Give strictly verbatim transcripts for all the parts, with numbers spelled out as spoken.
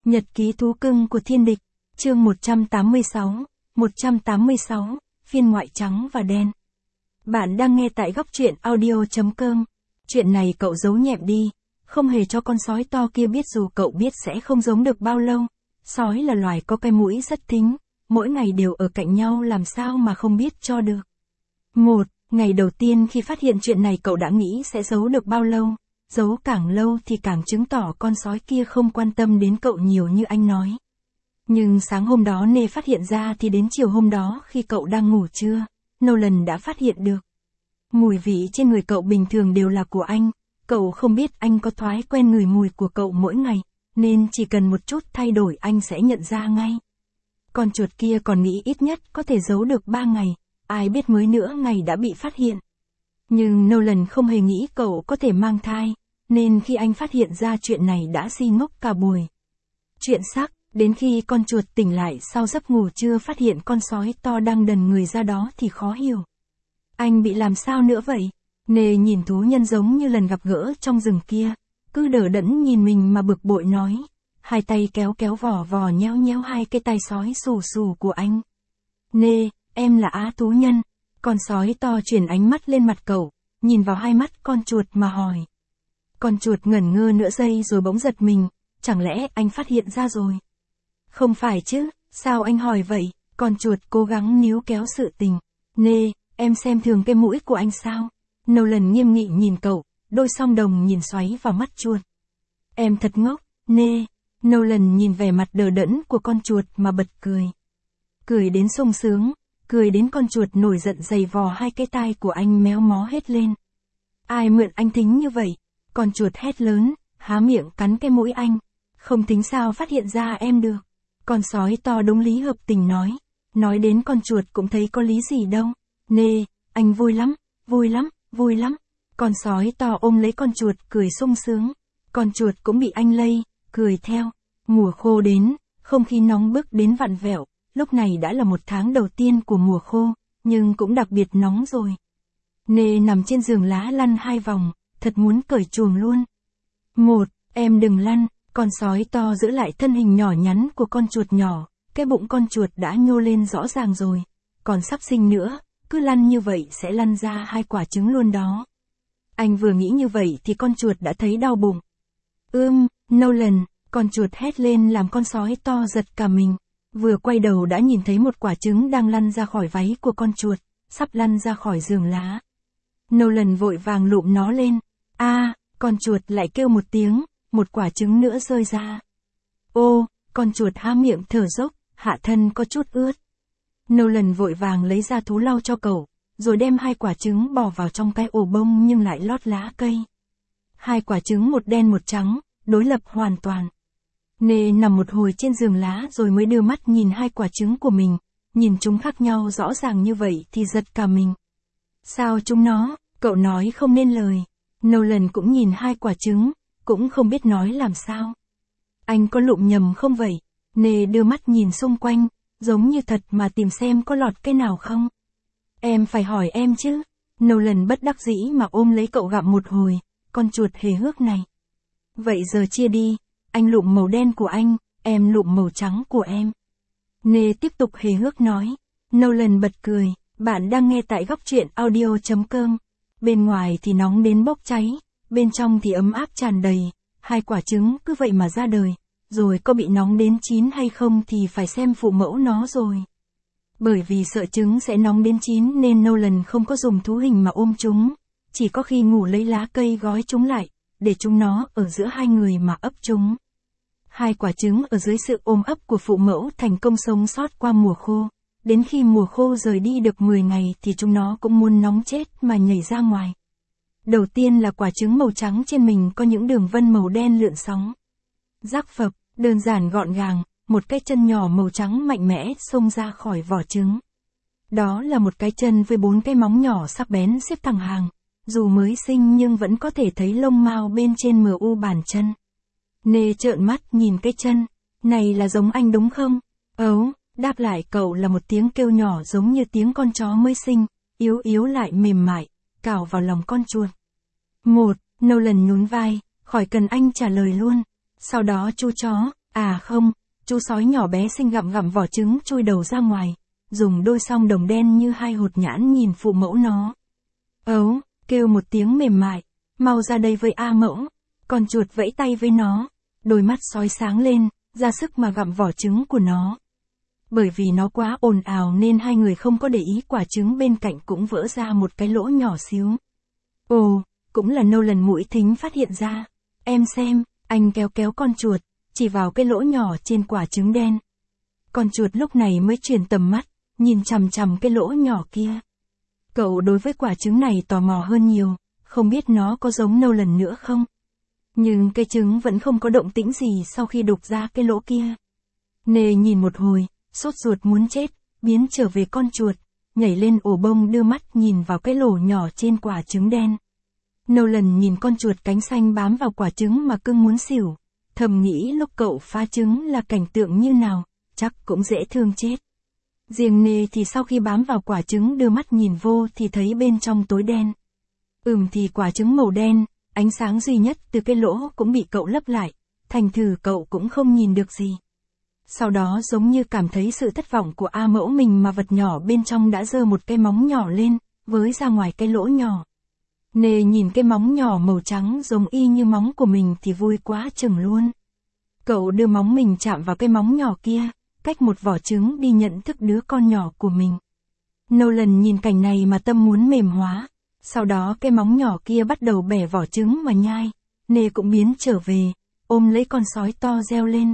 Nhật ký thú cưng của thiên địch, chương một trăm tám mươi sáu, một trăm tám mươi sáu, phiên ngoại trắng và đen. Bạn đang nghe tại góc truyện audio chấm com. Chuyện này cậu giấu nhẹm đi, không hề cho con sói to kia biết dù cậu biết sẽ không giống được bao lâu. Sói là loài có cái mũi rất thính, mỗi ngày đều ở cạnh nhau làm sao mà không biết cho được. Một, ngày đầu tiên khi phát hiện chuyện này cậu đã nghĩ sẽ giấu được bao lâu. Giấu càng lâu thì càng chứng tỏ con sói kia không quan tâm đến cậu nhiều như anh nói. Nhưng sáng hôm đó Nê phát hiện ra thì đến chiều hôm đó khi cậu đang ngủ trưa, Nolan đã phát hiện được. Mùi vị trên người cậu bình thường đều là của anh, cậu không biết anh có thói quen ngửi mùi của cậu mỗi ngày, nên chỉ cần một chút thay đổi anh sẽ nhận ra ngay. Con chuột kia còn nghĩ ít nhất có thể giấu được ba ngày, ai biết mới nữa ngày đã bị phát hiện. Nhưng Nolan không hề nghĩ cậu có thể mang thai, nên khi anh phát hiện ra chuyện này đã si ngốc cả buổi. Chuyện sắc, đến khi con chuột tỉnh lại sau giấc ngủ trưa phát hiện con sói to đang đần người ra đó thì khó hiểu. Anh bị làm sao nữa vậy? Nê nhìn thú nhân giống như lần gặp gỡ trong rừng kia, cứ đờ đẫn nhìn mình mà bực bội nói, hai tay kéo kéo vò vò nhéo nhéo hai cái tay sói xù xù của anh. Nê, em là Á thú nhân. Con sói to chuyển ánh mắt lên mặt cậu, nhìn vào hai mắt con chuột mà hỏi. Con chuột ngẩn ngơ nửa giây rồi bỗng giật mình, chẳng lẽ anh phát hiện ra rồi? Không phải chứ, sao anh hỏi vậy? Con chuột cố gắng níu kéo sự tình. Nê, em xem thường cái mũi của anh sao? Nolan nghiêm nghị nhìn cậu, đôi song đồng nhìn xoáy vào mắt chuột. Em thật ngốc, Nê. Nolan nhìn vẻ mặt đờ đẫn của con chuột mà bật cười. Cười đến sung sướng. Cười đến con chuột nổi giận giày vò hai cái tai của anh méo mó hết lên. Ai mượn anh thính như vậy? Con chuột hét lớn, há miệng cắn cái mũi anh. Không tính sao phát hiện ra em được. Con sói to đúng lý hợp tình nói. Nói đến con chuột cũng thấy có lý gì đâu. Nê, anh vui lắm, vui lắm, vui lắm. Con sói to ôm lấy con chuột cười sung sướng. Con chuột cũng bị anh lây, cười theo. Mùa khô đến, không khí nóng bức đến vặn vẹo. Lúc này đã là một tháng đầu tiên của mùa khô, nhưng cũng đặc biệt nóng rồi. Nê nằm trên giường lá lăn hai vòng, thật muốn cởi chuồng luôn. Một, em đừng lăn, con sói to giữ lại thân hình nhỏ nhắn của con chuột nhỏ, cái bụng con chuột đã nhô lên rõ ràng rồi, còn sắp sinh nữa, cứ lăn như vậy sẽ lăn ra hai quả trứng luôn đó. Anh vừa nghĩ như vậy thì con chuột đã thấy đau bụng. Ưm, Nolan, con chuột hét lên làm con sói to giật cả mình. Vừa quay đầu đã nhìn thấy một quả trứng đang lăn ra khỏi váy của con chuột, sắp lăn ra khỏi giường lá. Nolan vội vàng lụm nó lên. A, à, con chuột lại kêu một tiếng, một quả trứng nữa rơi ra. Ô, con chuột há miệng thở dốc, hạ thân có chút ướt. Nolan vội vàng lấy ra thú lau cho cậu, rồi đem hai quả trứng bỏ vào trong cái ổ bông nhưng lại lót lá cây. Hai quả trứng một đen một trắng, đối lập hoàn toàn. Nê nằm một hồi trên giường lá rồi mới đưa mắt nhìn hai quả trứng của mình, nhìn chúng khác nhau rõ ràng như vậy thì giật cả mình. Sao chúng nó, cậu nói không nên lời. Nolan cũng nhìn hai quả trứng, cũng không biết nói làm sao. Anh có lụm nhầm không vậy? Nê đưa mắt nhìn xung quanh, giống như thật mà tìm xem có lọt cái nào không. Em phải hỏi em chứ. Nolan bất đắc dĩ mà ôm lấy cậu gặm một hồi, con chuột hề hước này. Vậy giờ chia đi. Anh lụm màu đen của anh, em lụm màu trắng của em. Nê tiếp tục hề hước nói. Nolan bật cười, bạn đang nghe tại góc truyện audio chấm com. Bên ngoài thì nóng đến bốc cháy, bên trong thì ấm áp tràn đầy, hai quả trứng cứ vậy mà ra đời, rồi có bị nóng đến chín hay không thì phải xem phụ mẫu nó rồi. Bởi vì sợ trứng sẽ nóng đến chín nên Nolan không có dùng thú hình mà ôm chúng, chỉ có khi ngủ lấy lá cây gói chúng lại, để chúng nó ở giữa hai người mà ấp chúng. Hai quả trứng ở dưới sự ôm ấp của phụ mẫu thành công sống sót qua mùa khô. Đến khi mùa khô rời đi được mười ngày thì chúng nó cũng muốn nóng chết mà nhảy ra ngoài. Đầu tiên là quả trứng màu trắng trên mình có những đường vân màu đen lượn sóng. Rắc phập, đơn giản gọn gàng, một cái chân nhỏ màu trắng mạnh mẽ xông ra khỏi vỏ trứng. Đó là một cái chân với bốn cái móng nhỏ sắc bén xếp thẳng hàng. Dù mới sinh nhưng vẫn có thể thấy lông mao bên trên mờ u bàn chân. Nê trợn mắt nhìn cái chân. Này là giống anh đúng không? Ấu, đáp lại cậu là một tiếng kêu nhỏ giống như tiếng con chó mới sinh, yếu yếu lại mềm mại, cào vào lòng con chuột. Một, Nolan nhún vai, khỏi cần anh trả lời luôn. Sau đó chu chó, À không, chú sói nhỏ bé xinh gặm gặm vỏ trứng chui đầu ra ngoài, dùng đôi song đồng đen như hai hột nhãn nhìn phụ mẫu nó. Ấu, kêu một tiếng mềm mại, mau ra đây với A mẫu, con chuột vẫy tay với nó, đôi mắt sói sáng lên, ra sức mà gặm vỏ trứng của nó. Bởi vì nó quá ồn ào nên hai người không có để ý quả trứng bên cạnh cũng vỡ ra một cái lỗ nhỏ xíu. Ồ, cũng là Nolan mũi thính phát hiện ra. Em xem, anh kéo kéo con chuột, chỉ vào cái lỗ nhỏ trên quả trứng đen. Con chuột lúc này mới chuyển tầm mắt, nhìn chằm chằm cái lỗ nhỏ kia. Cậu đối với quả trứng này tò mò hơn nhiều, không biết nó có giống Nolan nữa không? Nhưng cái trứng vẫn không có động tĩnh gì sau khi đục ra cái lỗ kia. Nê nhìn một hồi, sốt ruột muốn chết, biến trở về con chuột, nhảy lên ổ bông đưa mắt nhìn vào cái lỗ nhỏ trên quả trứng đen. Nolan nhìn con chuột cánh xanh bám vào quả trứng mà cưng muốn xỉu, thầm nghĩ lúc cậu phá trứng là cảnh tượng như nào, chắc cũng dễ thương chết. Riêng Nê thì sau khi bám vào quả trứng đưa mắt nhìn vô thì thấy bên trong tối đen. Ừm thì quả trứng màu đen, ánh sáng duy nhất từ cái lỗ cũng bị cậu lấp lại, thành thử cậu cũng không nhìn được gì. Sau đó giống như cảm thấy sự thất vọng của A mẫu mình mà vật nhỏ bên trong đã giơ một cái móng nhỏ lên, với ra ngoài cái lỗ nhỏ. Nê nhìn cái móng nhỏ màu trắng giống y như móng của mình thì vui quá chừng luôn. Cậu đưa móng mình chạm vào cái móng nhỏ kia, cách một vỏ trứng đi nhận thức đứa con nhỏ của mình. Nolan nhìn cảnh này mà tâm muốn mềm hóa. Sau đó cái móng nhỏ kia bắt đầu bẻ vỏ trứng mà nhai. Nê cũng biến trở về, ôm lấy con sói to reo lên.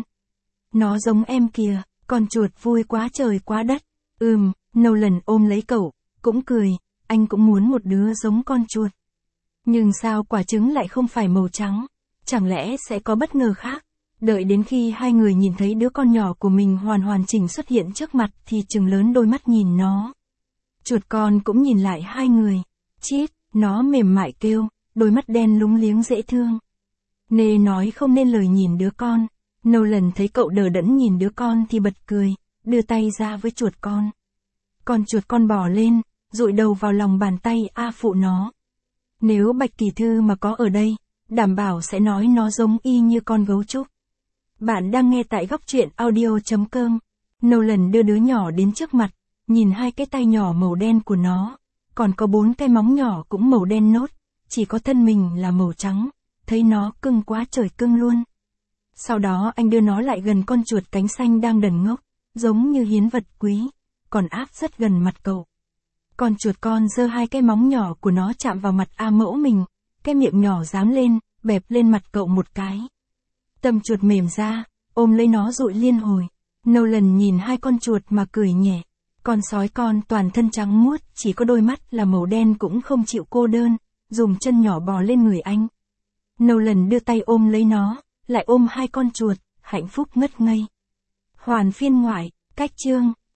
Nó giống em kìa, con chuột vui quá trời quá đất. Ừm, Nolan ôm lấy cậu, cũng cười, anh cũng muốn một đứa giống con chuột. Nhưng sao quả trứng lại không phải màu trắng? Chẳng lẽ sẽ có bất ngờ khác? Đợi đến khi hai người nhìn thấy đứa con nhỏ của mình hoàn hoàn chỉnh xuất hiện trước mặt thì trừng lớn đôi mắt nhìn nó. Chuột con cũng nhìn lại hai người. Chít, nó mềm mại kêu, đôi mắt đen lúng liếng dễ thương. Nê nói không nên lời nhìn đứa con. Nolan thấy cậu đờ đẫn nhìn đứa con thì bật cười, đưa tay ra với chuột con. Con chuột con bò lên, dụi đầu vào lòng bàn tay A phụ nó. Nếu Bạch Kỳ Thư mà có ở đây, đảm bảo sẽ nói nó giống y như con gấu trúc. Bạn đang nghe tại góc truyện audio chấm com. Nolan đưa đứa nhỏ đến trước mặt, nhìn hai cái tay nhỏ màu đen của nó, còn có bốn cái móng nhỏ cũng màu đen nốt, chỉ có thân mình là màu trắng, thấy nó cưng quá trời cưng luôn. Sau đó anh đưa nó lại gần con chuột cánh xanh đang đần ngốc, giống như hiến vật quý, còn áp rất gần mặt cậu. Con chuột con giơ hai cái móng nhỏ của nó chạm vào mặt A mẫu mình, cái miệng nhỏ dám lên, bẹp lên mặt cậu một cái. Tâm chuột mềm ra, ôm lấy nó dụi liên hồi. Nolan nhìn hai con chuột mà cười nhẹ. Con sói con toàn thân trắng muốt, chỉ có đôi mắt là màu đen cũng không chịu cô đơn, dùng chân nhỏ bò lên người anh. Nolan đưa tay ôm lấy nó, lại ôm hai con chuột, hạnh phúc ngất ngây. Hoàn phiên ngoại, cách chương.